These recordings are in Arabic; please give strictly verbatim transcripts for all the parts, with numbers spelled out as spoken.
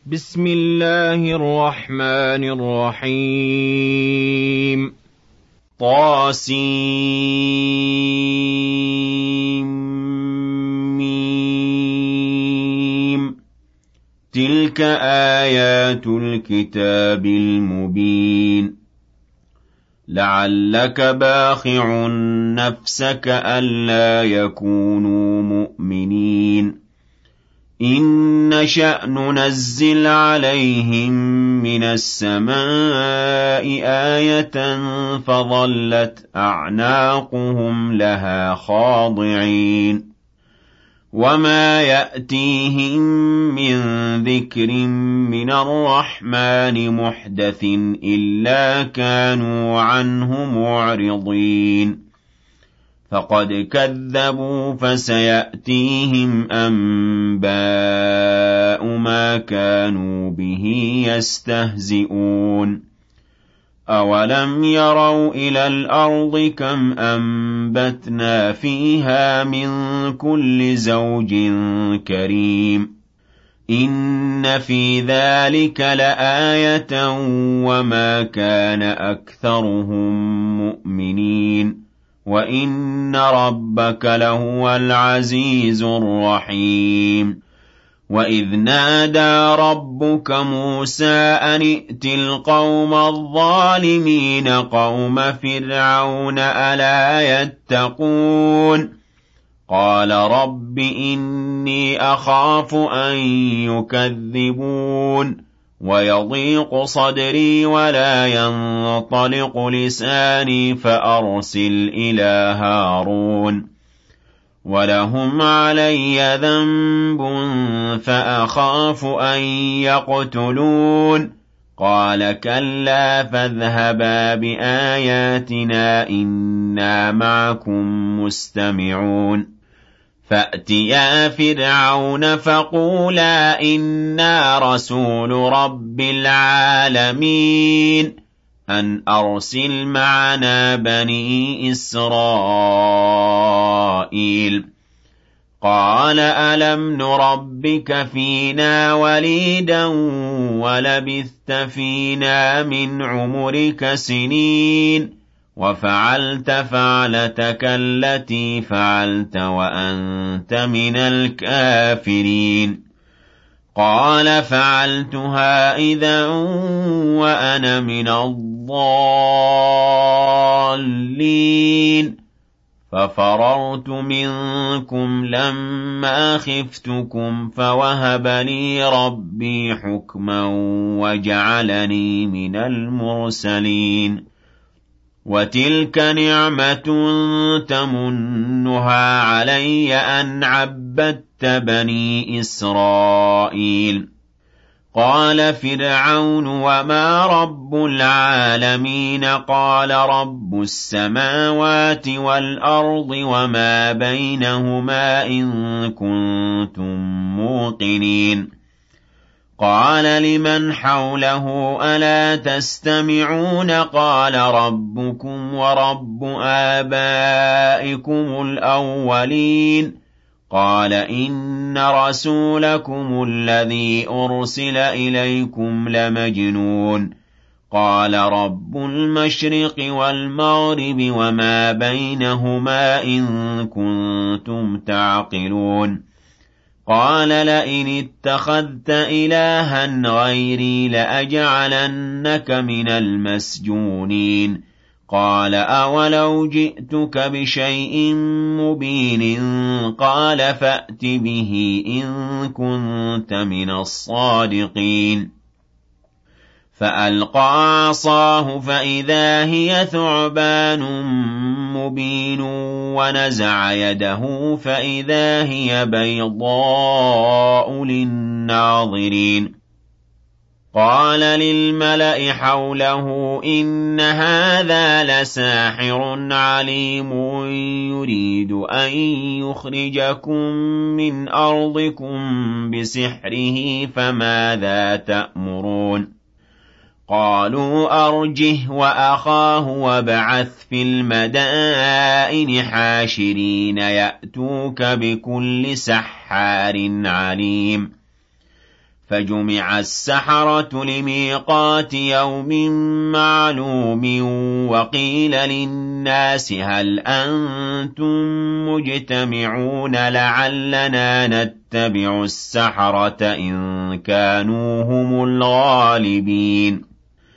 بسم الله الرحمن الرحيم طاسيم تلك آيات الكتاب المبين لعلك باخع نفسك ألا يكونوا مؤمنين إن نشأ ننزل عليهم من السماء آية فظلت أعناقهم لها خاضعين وما يأتيهم من ذكر من الرحمن محدث إلا كانوا عنه معرضين فقد كذبوا فسيأتيهم أنباء ما كانوا به يستهزئون أولم يروا إلى الأرض كم أنبتنا فيها من كل زوج كريم إن في ذلك لآية وما كان أكثرهم مؤمنين وَإِنَّ رَبَّكَ لَهُوَ الْعَزِيزُ الرَّحِيمُ وَإِذْ نَادَى رَبُّكَ مُوسَىٰ أَنِ ائْتِ الْقَوْمَ الظَّالِمِينَ قَوْمَ فِرْعَوْنَ أَلَا يَتَّقُونَ قَالَ رَبِّ إِنِّي أَخَافُ أَن يُكَذِّبُونِ وَيَضِيقُ صَدْرِي وَلَا يَنطَلِقُ لِسَانِي فَأَرْسِلْ إِلَىٰ هَارُونَ وَلَهُمْ عَلَيَّ ذَنبٌ فَأَخَافُ أَن يَقْتُلُونِ قَالَ كَلَّا فَاذْهَبَا بِآيَاتِنَا إِنَّا مَعَكُم مُّسْتَمِعُونَ فَأْتِيَا فِرْعَوْنَ فَقُولَا إِنَّا رَسُولُ رَبِّ الْعَالَمِينَ أَنْ أَرْسِلْ مَعَنَا بَنِي إِسْرَائِيلَ قَالَ أَلَمْ نُرَبِّكَ فِينَا وَلِيدًا وَلَبِثْتَ فِينَا مِنْ عُمُرِكَ سِنِينَ وَفَعَلْتَ فَعْلَتَكَ الَّتِي فَعَلْتَ وَأَنتَ مِنَ الْكَافِرِينَ قَالَ فَعَلْتُهَا إِذًا وَأَنَا مِنَ الضَّالِّينَ فَفَرَرْتُ مِنكُمْ لَمَّا خِفْتُكُمْ فَوَهَبَ لِي رَبِّي حُكْمًا وَجَعَلَنِي مِنَ الْمُرْسَلِينَ وَتِلْكَ نِعْمَةٌ تَمُنُّهَا عَلَيَّ أَنْ عَبَّدتَّ بَنِي إِسْرَائِيلَ قَالَ فِرْعَوْنُ وَمَا رَبُّ الْعَالَمِينَ قَالَ رَبُّ السَّمَاوَاتِ وَالْأَرْضِ وَمَا بَيْنَهُمَا إِن كُنتُم مُّوقِنِينَ قَالَ لِمَنْ حَوْلَهُ أَلَا تَسْتَمِعُونَ قَالَ رَبُّكُمْ وَرَبُّ آبَائِكُمُ الْأَوَّلِينَ قَالَ إِنَّ رَسُولَكُمُ الَّذِي أُرْسِلَ إِلَيْكُمْ لَمَجْنُونٌ قَالَ رَبُّ الْمَشْرِقِ وَالْمَغْرِبِ وَمَا بَيْنَهُمَا إِن كُنتُمْ تَعْقِلُونَ قَالَ لَئِنِ اتَّخَذْتَ إِلَٰهًا غَيْرِي لَأَجْعَلَنَّكَ مِنَ الْمَسْجُونِينَ قَالَ أَوَلَوْ جِئْتُكَ بِشَيْءٍ مُّبِينٍ قَالَ فَأْتِ بِهِ إِن كُنتَ مِنَ الصَّادِقِينَ فَأَلْقَىٰ عَصَاهُ فَإِذَا هِيَ ثُعْبَانٌ مُّبِينٌ وَنَزَعَ يَدَهُ فَإِذَا هِيَ بَيْضَاءُ لِلنَّاظِرِينَ قَالَ لِلْمَلَإِ حَوْلَهُ إِنَّ هَٰذَا لَسَاحِرٌ عَلِيمٌ يُرِيدُ أَن يُخْرِجَكُم مِّنْ أَرْضِكُم بِسِحْرِهِ فَمَاذَا تَأْمُرُونَ قَالُوا أَرْجِهْ وَأَخَاهُ وَابْعَثْ فِي الْمَدَائِنِ حَاشِرِينَ يَأْتُوكَ بِكُلِّ سَحَّارٍ عَلِيمٍ فجمع السحرة لميقات يوم معلوم وقيل للناس هل أنتم مجتمعون لعلنا نتبع السحرة إن كانوا هم الغالبين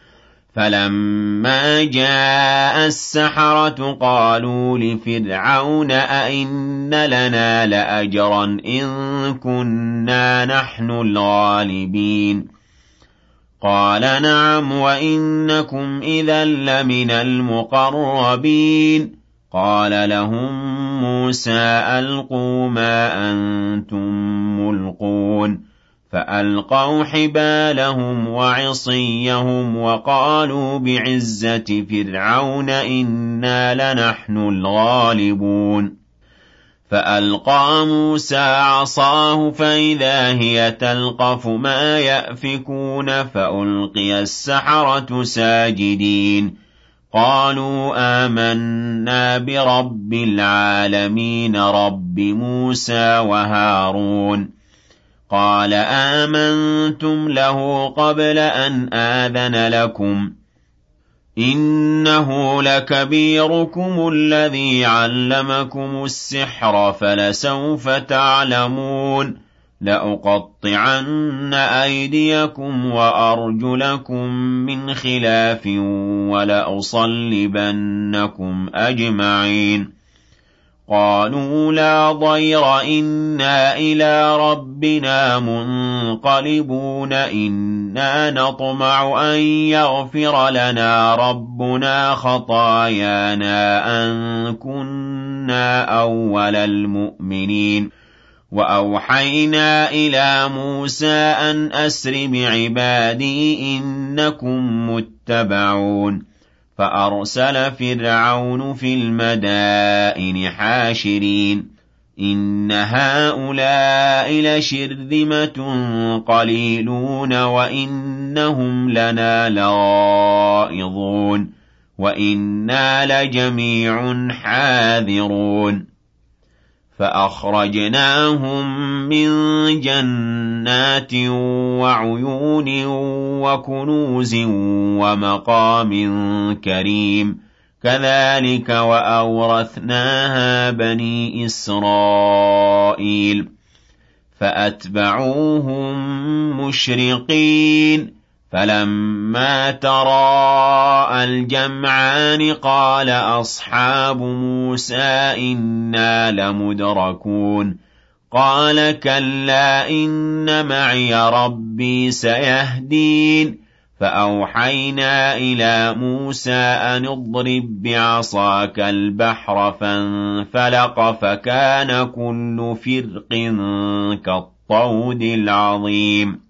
فلما جاء السحرة قالوا لفرعون أئن لنا لأجرا إن كنا نحن الغالبين قال نعم وإنكم إذا لمن المقربين قال لهم موسى ألقوا ما أنتم ملقون فألقوا حبالهم وعصيهم وقالوا بعزة فرعون إنا لنحن الغالبون فألقى موسى عصاه فإذا هي تلقف ما يأفكون فألقي السحرة ساجدين قالوا آمنا برب العالمين رب موسى وهارون قال آمنتم له قبل أن آذن لكم إنه لكبيركم الذي علمكم السحر فلسوف تعلمون لأقطعن أيديكم وأرجلكم من خلاف ولأصلبنكم أجمعين قالوا لا ضير إنا إلى ربنا منقلبون إنا نطمع أن يغفر لنا ربنا خطايانا أن كنا أول المؤمنين وأوحينا إلى موسى أن أسر بعبادي إنكم متبعون فأرسل فرعون في المدائن حاشرين إن هؤلاء لشرذمة قليلون وإنهم لنا لغائظون وإنا لجميع حاذرون فأخرجناهم من جنات وعيون وكنوز ومقام كريم كذلك وأورثناها بني إسرائيل فأتبعوهم مشرقين فلما تراءى الجمعان قال أصحاب موسى إنا لمدركون قال كلا إن معي ربي سيهدين فأوحينا إلى موسى أن اضرب بعصاك البحر فانفلق فكان كل فرق كالطود العظيم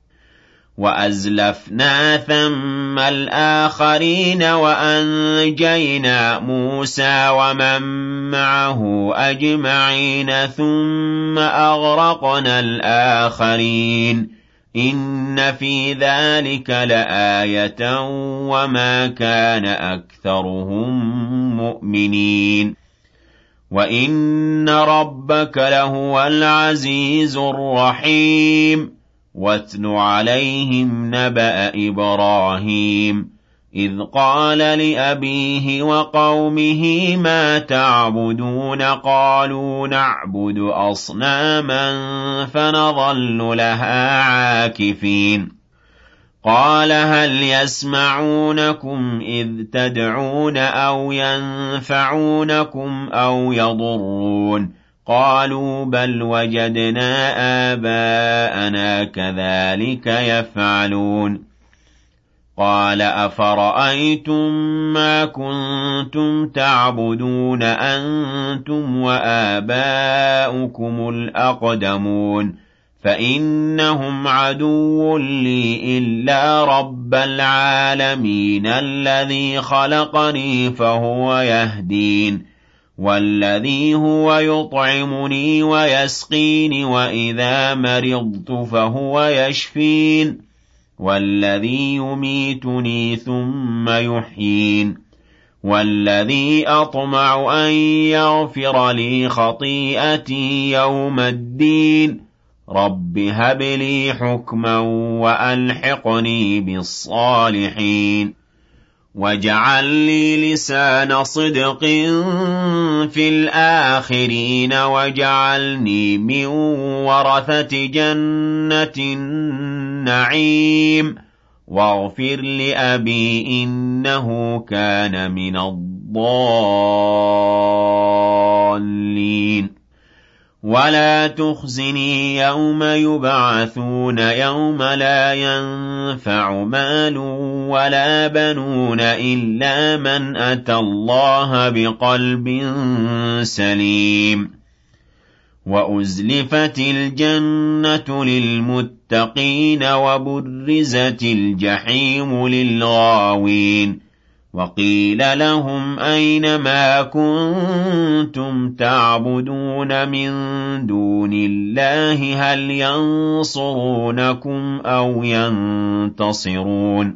وأزلفنا ثم الآخرين وأنجينا موسى ومن معه أجمعين ثم أغرقنا الآخرين إن في ذلك لآية وما كان أكثرهم مؤمنين وإن ربك لهو العزيز الرحيم واتل عليهم نبأ إبراهيم إذ قال لأبيه وقومه ما تعبدون قالوا نعبد أصناما فنظل لها عاكفين قال هل يسمعونكم إذ تدعون أو ينفعونكم أو يضرون قالوا بل وجدنا آباءنا كذلك يفعلون قال أفرأيتم ما كنتم تعبدون أنتم وآباؤكم الأقدمون فإنهم عدو لي إلا رب العالمين الذي خلقني فهو يهدين والذي هو يطعمني ويسقين وإذا مرضت فهو يشفين والذي يميتني ثم يحيين والذي أطمع أن يغفر لي خطيئتي يوم الدين رب هب لي حكما وألحقني بالصالحين واجعل لي لسان صدق في الآخرين واجعلني من ورثة جنة النعيم واغفر لأبي إنه كان من الضالين ولا تخزني يوم يبعثون يوم لا ينفع مال ولا بنون إلا من أتى الله بقلب سليم وأزلفت الجنة للمتقين وبرزت الجحيم للغاوين وقيل لهم أين ما كنتم تعبدون من دون الله هل ينصرونكم أو ينتصرون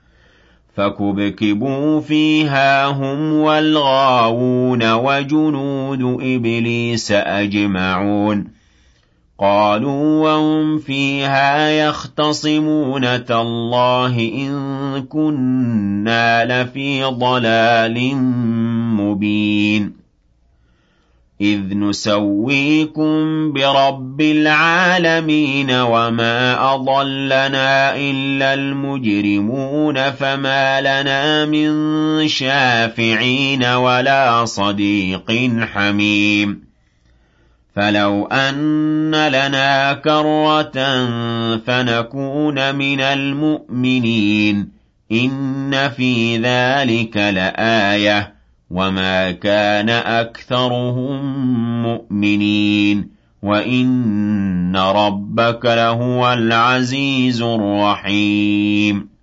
فكبكبوا فيها هم والغاوون وجنود إبليس أجمعون قالوا وهم فيها يختصمون تالله إن كنا لفي ضلال مبين إذ نسويكم برب العالمين وما أضلنا إلا المجرمون فما لنا من شافعين ولا صديق حميم فلو أن لنا كرة فنكون من المؤمنين إن في ذلك لآية وما كان أكثرهم مؤمنين وإن ربك لهو العزيز الرحيم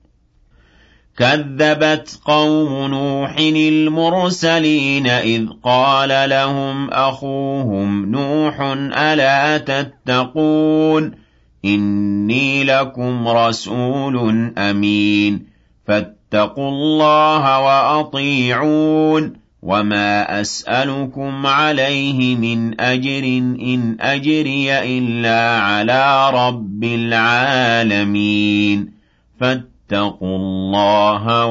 كذبت قوم نوح المرسلين إذ قال لهم أخوهم نوح ألا تتقون إني لكم رسول أمين فاتقوا الله وأطيعون وما أسألكم عليه من أجر إن أجري إلا على رب العالمين فاتقوا الله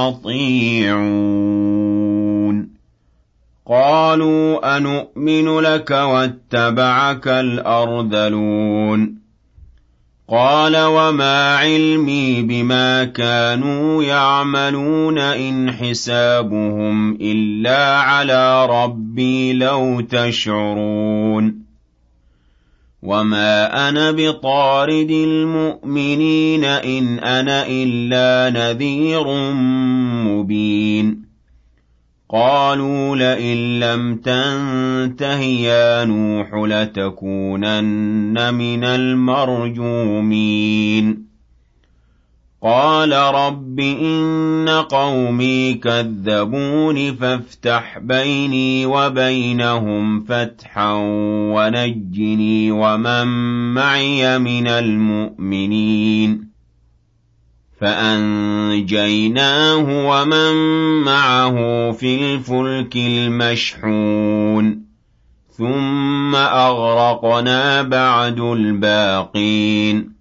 وأطيعون قالوا أنؤمن لك واتبعك الأرذلون قال وما علمي بما كانوا يعملون إن حسابهم إلا على ربي لو تشعرون وما أنا بطارد المؤمنين إن أنا إلا نذير مبين قالوا لئن لم تنته يا نوح لتكونن من المرجومين قال رب إن قومي كذبون فافتح بيني وبينهم فتحا ونجني ومن معي من المؤمنين فأنجيناه ومن معه في الفلك المشحون ثم أغرقنا بعد الباقين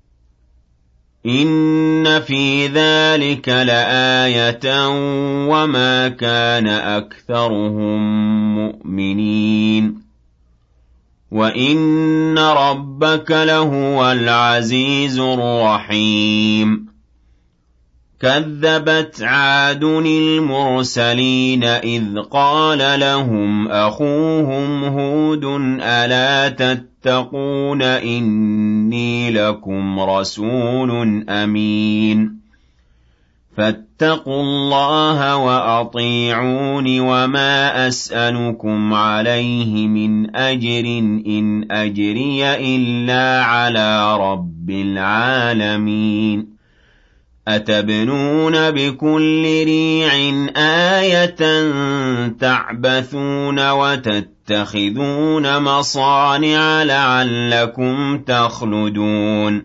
إن في ذلك لآية وما كان أكثرهم مؤمنين وإن ربك لهو العزيز الرحيم كذبت عاد المرسلين إذ قال لهم أخوهم هود ألا تتقون إني لكم رسول أمين فاتقوا الله وأطيعون وما أسألكم عليه من أجر إن أجري إلا على رب العالمين أتبنون بكل ريع آية تعبثون وتتخذون مصانع لعلكم تخلدون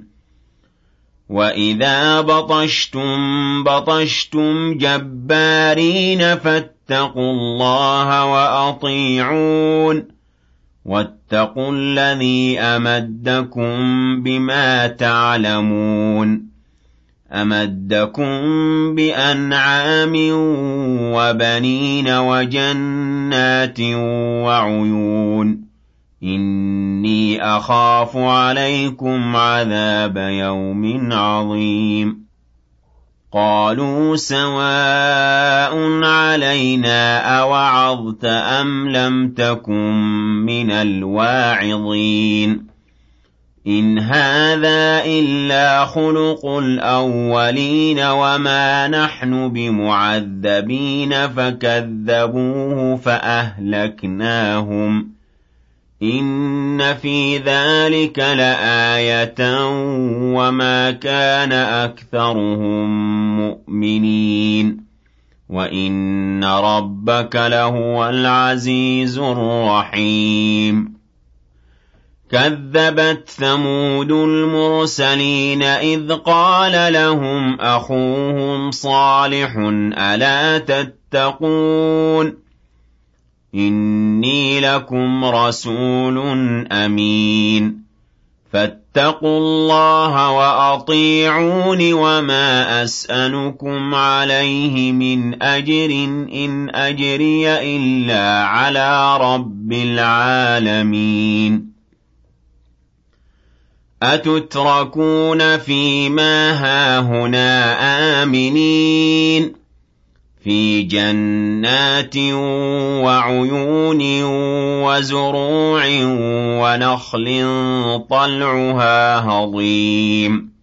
وإذا بطشتم بطشتم جبارين فاتقوا الله وأطيعون واتقوا الذي أمدكم بما تعلمون أمدكم بأنعام وبنين وجنات وعيون إني أخاف عليكم عذاب يوم عظيم قالوا سواء علينا أوعظت أم لم تكن من الواعظين إن هذا إلا خلق الأولين وما نحن بمعذبين فكذبوه فأهلكناهم إن في ذلك لآية وما كان أكثرهم مؤمنين وإن ربك لهو العزيز الرحيم كذبت ثمود المرسلين إذ قال لهم أخوهم صالح ألا تتقون إني لكم رسول أمين فاتقوا الله وأطيعون وما أسألكم عليه من أجر إن أجري إلا على رب العالمين أتتركون فيما هاهنا آمنين في جنات وعيون وزروع ونخل طلعها هضيم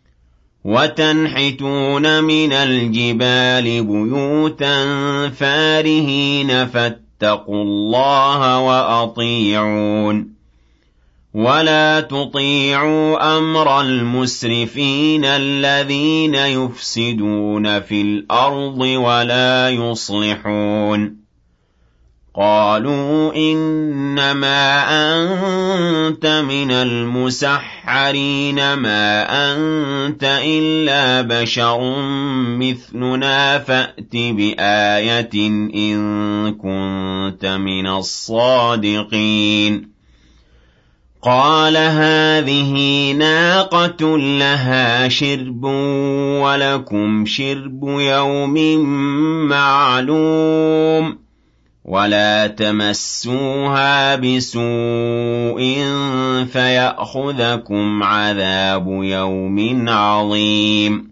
وتنحتون من الجبال بيوتا فارهين فاتقوا الله وأطيعون ولا تطيعوا أمر المسرفين الذين يفسدون في الأرض ولا يصلحون قالوا إنما أنت من المسحرين ما أنت إلا بشر مثلنا فأت بآية إن كنت من الصادقين قال هذه ناقة لها شرب ولكم شرب يوم معلوم ولا تمسوها بسوء فيأخذكم عذاب يوم عظيم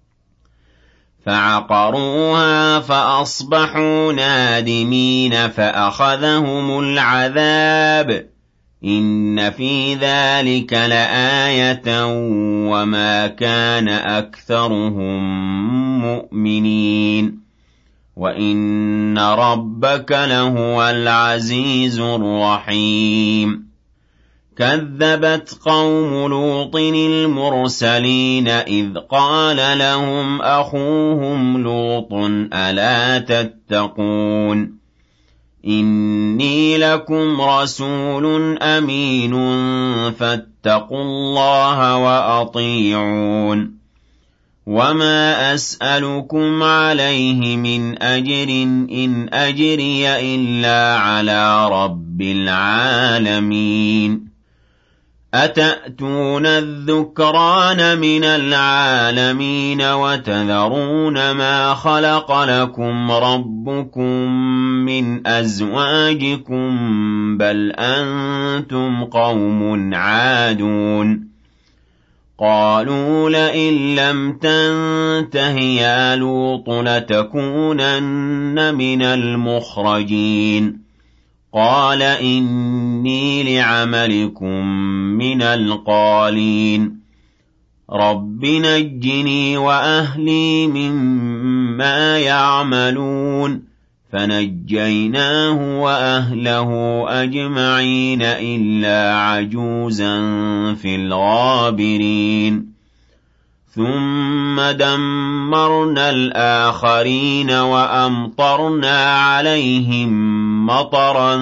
فعقروها فأصبحوا نادمين فأخذهم العذاب إن في ذلك لآية وما كان أكثرهم مؤمنين وإن ربك لهو العزيز الرحيم كذبت قوم لوط المرسلين إذ قال لهم أخوهم لوط ألا تتقون إني لكم رسول أمين فاتقوا الله وأطيعون وما أسألكم عليه من أجر إن أجري إلا على رب العالمين أتأتون الذكران من العالمين وتذرون ما خلق لكم ربكم من أزواجكم بل أنتم قوم عادون قالوا لئن لم تنته يا لوط لتكونن من المخرجين قال إني لعملكم من القالين رب نجني وأهلي مما يعملون فنجيناه وأهله أجمعين إلا عجوزا في الغابرين ثم دمرنا الآخرين وأمطرنا عليهم مطرا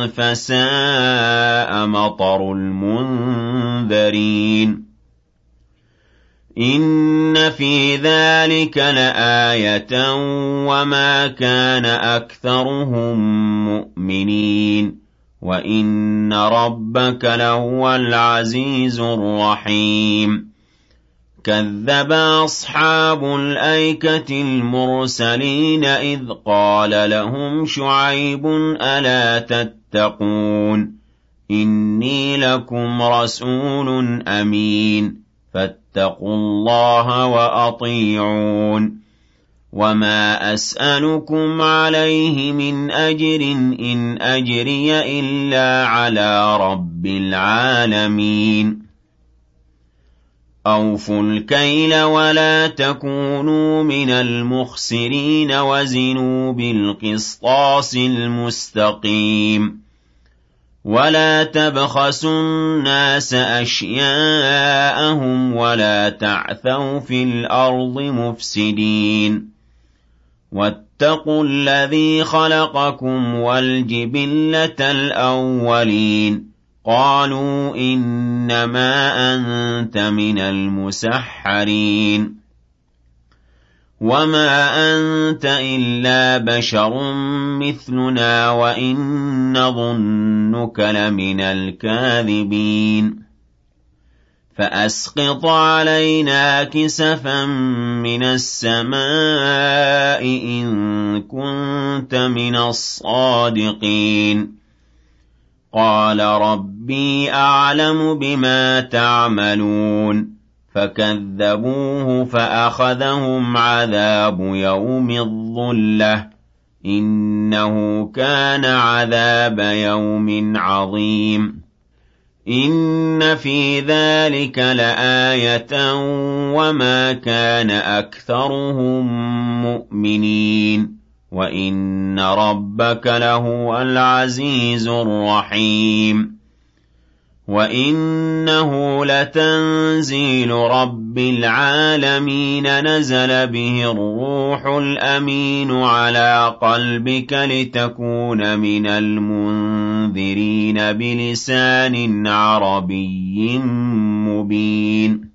فساء مطر المنذرين إن في ذلك لآية وما كان أكثرهم مؤمنين وَإِنَّ رَبَّكَ لَهُوَ الْعَزِيزُ الرَّحِيمُ كَذَّبَ أَصْحَابُ الْأَيْكَةِ الْمُرْسَلِينَ إِذْ قَالَ لَهُمْ شُعَيْبٌ أَلَا تَتَّقُونَ إِنِّي لَكُمْ رَسُولٌ أَمِينٌ فَاتَّقُوا اللَّهَ وَأَطِيعُونِ وَمَا أَسْأَلُكُمْ عَلَيْهِ مِنْ أَجْرٍ إِنْ أَجْرِيَ إِلَّا عَلَى رَبِّ الْعَالَمِينَ أَوْفُوا الْكَيْلَ وَلَا تَكُونُوا مِنَ الْمُخْسِرِينَ وَزِنُوا بِالْقِسْطَاسِ الْمُسْتَقِيمِ وَلَا تَبْخَسُوا النَّاسَ أَشْيَاءَهُمْ وَلَا تَعْثَوْا فِي الْأَرْضِ مُفْسِدِينَ وَاتَّقُوا الَّذِي خَلَقَكُمْ وَالْجِبِلَّةَ الْأَوَّلِينَ قَالُوا إِنَّمَا أَنتَ مِنَ الْمُسَحَّرِينَ وَمَا أَنتَ إِلَّا بَشَرٌ مِثْلُنَا وَإِن نَّظُنُّكَ لَمِنَ الْكَاذِبِينَ فَأَسْقِطْ عَلَيْنَا كِسَفًا مِّنَ السَّمَاءِ إِن كُنتَ مِنَ الصَّادِقِينَ قَالَ رَبِّي أَعْلَمُ بِمَا تَعْمَلُونَ فَكَذَّبُوهُ فَأَخَذَهُمْ عَذَابُ يَوْمِ الظُّلَّةِ إِنَّهُ كَانَ عَذَابَ يَوْمٍ عَظِيمٍ إِنَّ فِي ذَلِكَ لَآيَةً وَمَا كَانَ أَكْثَرُهُم مُّؤْمِنِينَ وَإِنَّ رَبَّكَ لَهُوَ الْعَزِيزُ الرَّحِيمُ وَإِنَّهُ لَتَنزِيلُ رَبِّ الْعَالَمِينَ نَزَلَ بِهِ الرُّوحُ الْأَمِينُ عَلَىٰ قَلْبِكَ لِتَكُونَ مِنَ الْمُنذِرِينَ بِلِسَانٍ عَرَبِيٍّ مُّبِينٍ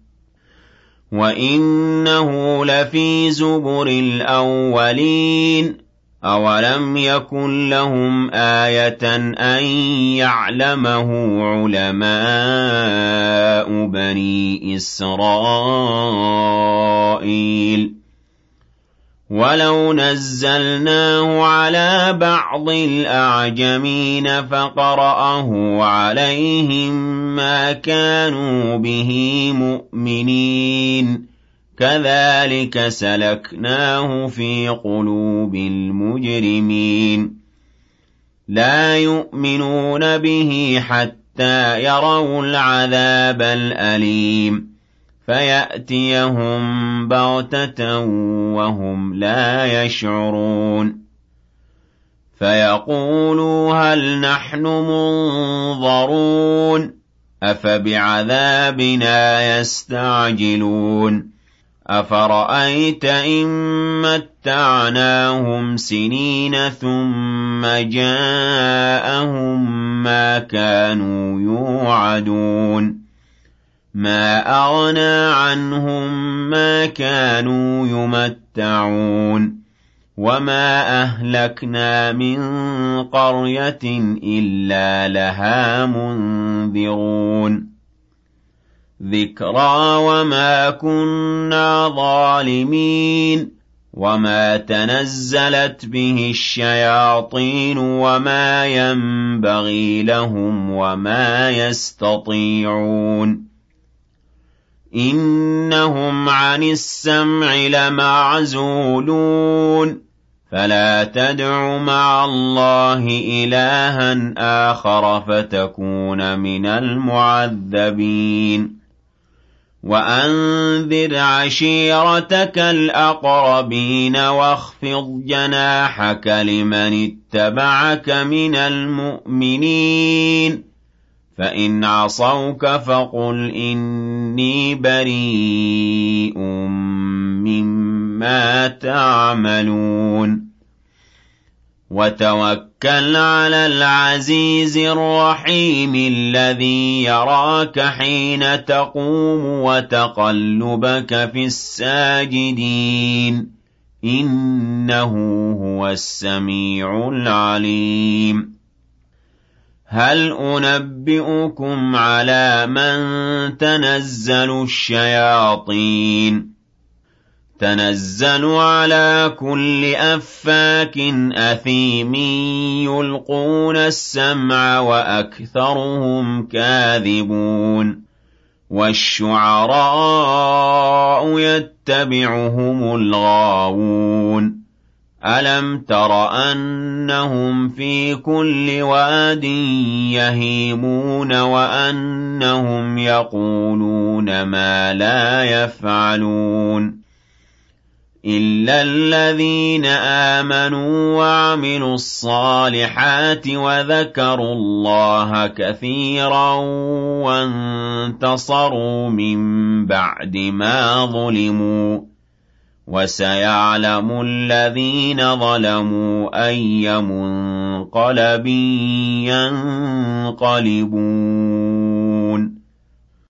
وَإِنَّهُ لَفِي زُبُرِ الْأَوَّلِينَ أَوَلَمْ يَكُن لَّهُمْ آيَةً أَن يَعْلَمَهُ عُلَمَاءُ بَنِي إِسْرَائِيلَ وَلَوْ نَزَّلْنَاهُ عَلَىٰ بَعْضِ الْأَعْجَمِينَ فَقَرَأَهُ عَلَيْهِم مَّا كَانُوا بِهِ مُؤْمِنِينَ كَذَٰلِكَ سَلَكْنَاهُ فِي قُلُوبِ الْمُجْرِمِينَ لَا يُؤْمِنُونَ بِهِ حَتَّىٰ يَرَوُا الْعَذَابَ الْأَلِيمَ فَيَأْتِيَهُم بَغْتَةً وَهُمْ لَا يَشْعُرُونَ فَيَقُولُوا هَلْ نَحْنُ مُنظَرُونَ أَفَبِعَذَابِنَا يَسْتَعْجِلُونَ أَفَرَأَيْتَ إِن مَّتَّعْنَاهُمْ سِنِينَ ثُمَّ جَاءَهُم مَّا كَانُوا يُوعَدُونَ مَا أَغْنَىٰ عَنْهُم مَّا كَانُوا يُمَتَّعُونَ وَمَا أَهْلَكْنَا مِن قَرْيَةٍ إِلَّا لَهَا مُنذِرُونَ ذِكْرَىٰ وَمَا كُنَّا ظَالِمِينَ وَمَا تَنَزَّلَتْ بِهِ الشَّيَاطِينُ وَمَا يَنبَغِي لَهُمْ وَمَا يَسْتَطِيعُونَ إِنَّهُمْ عَنِ السَّمْعِ لَمَعْزُولُونَ فَلَا تَدْعُ مَعَ اللَّهِ إِلَٰهًا آخَرَ فَتَكُونَ مِنَ الْمُعَذَّبِينَ وَأَنذِرْ عَشِيرَتَكَ الْأَقْرَبِينَ وَاخْفِضْ جَنَاحَكَ لِمَنِ اتَّبَعَكَ مِنَ الْمُؤْمِنِينَ فَإِنْ عَصَوْكَ فَقُلْ إِنِّي بَرِيءٌ مِّمَّا تَعْمَلُونَ وَتَوَكَّلْ عَلَى الْعَزِيزِ الرَّحِيمِ الَّذِي يَرَاكَ حِينَ تَقُومُ وَتَقَلُّبَكَ فِي السَّاجِدِينَ إِنَّهُ هُوَ السَّمِيعُ الْعَلِيمُ هل أنبئكم على من تنزل الشياطين تنزل على كل أفاك أثيم يلقون السمع وأكثرهم كاذبون والشعراء يتبعهم الغاوون ألم تر أنهم في كل واد يهيمون وأنهم يقولون ما لا يفعلون إلا الذين آمنوا وعملوا الصالحات وذكروا الله كثيرا وانتصروا من بعد ما ظلموا وسيعلم الذين ظلموا أي منقلب ينقلبون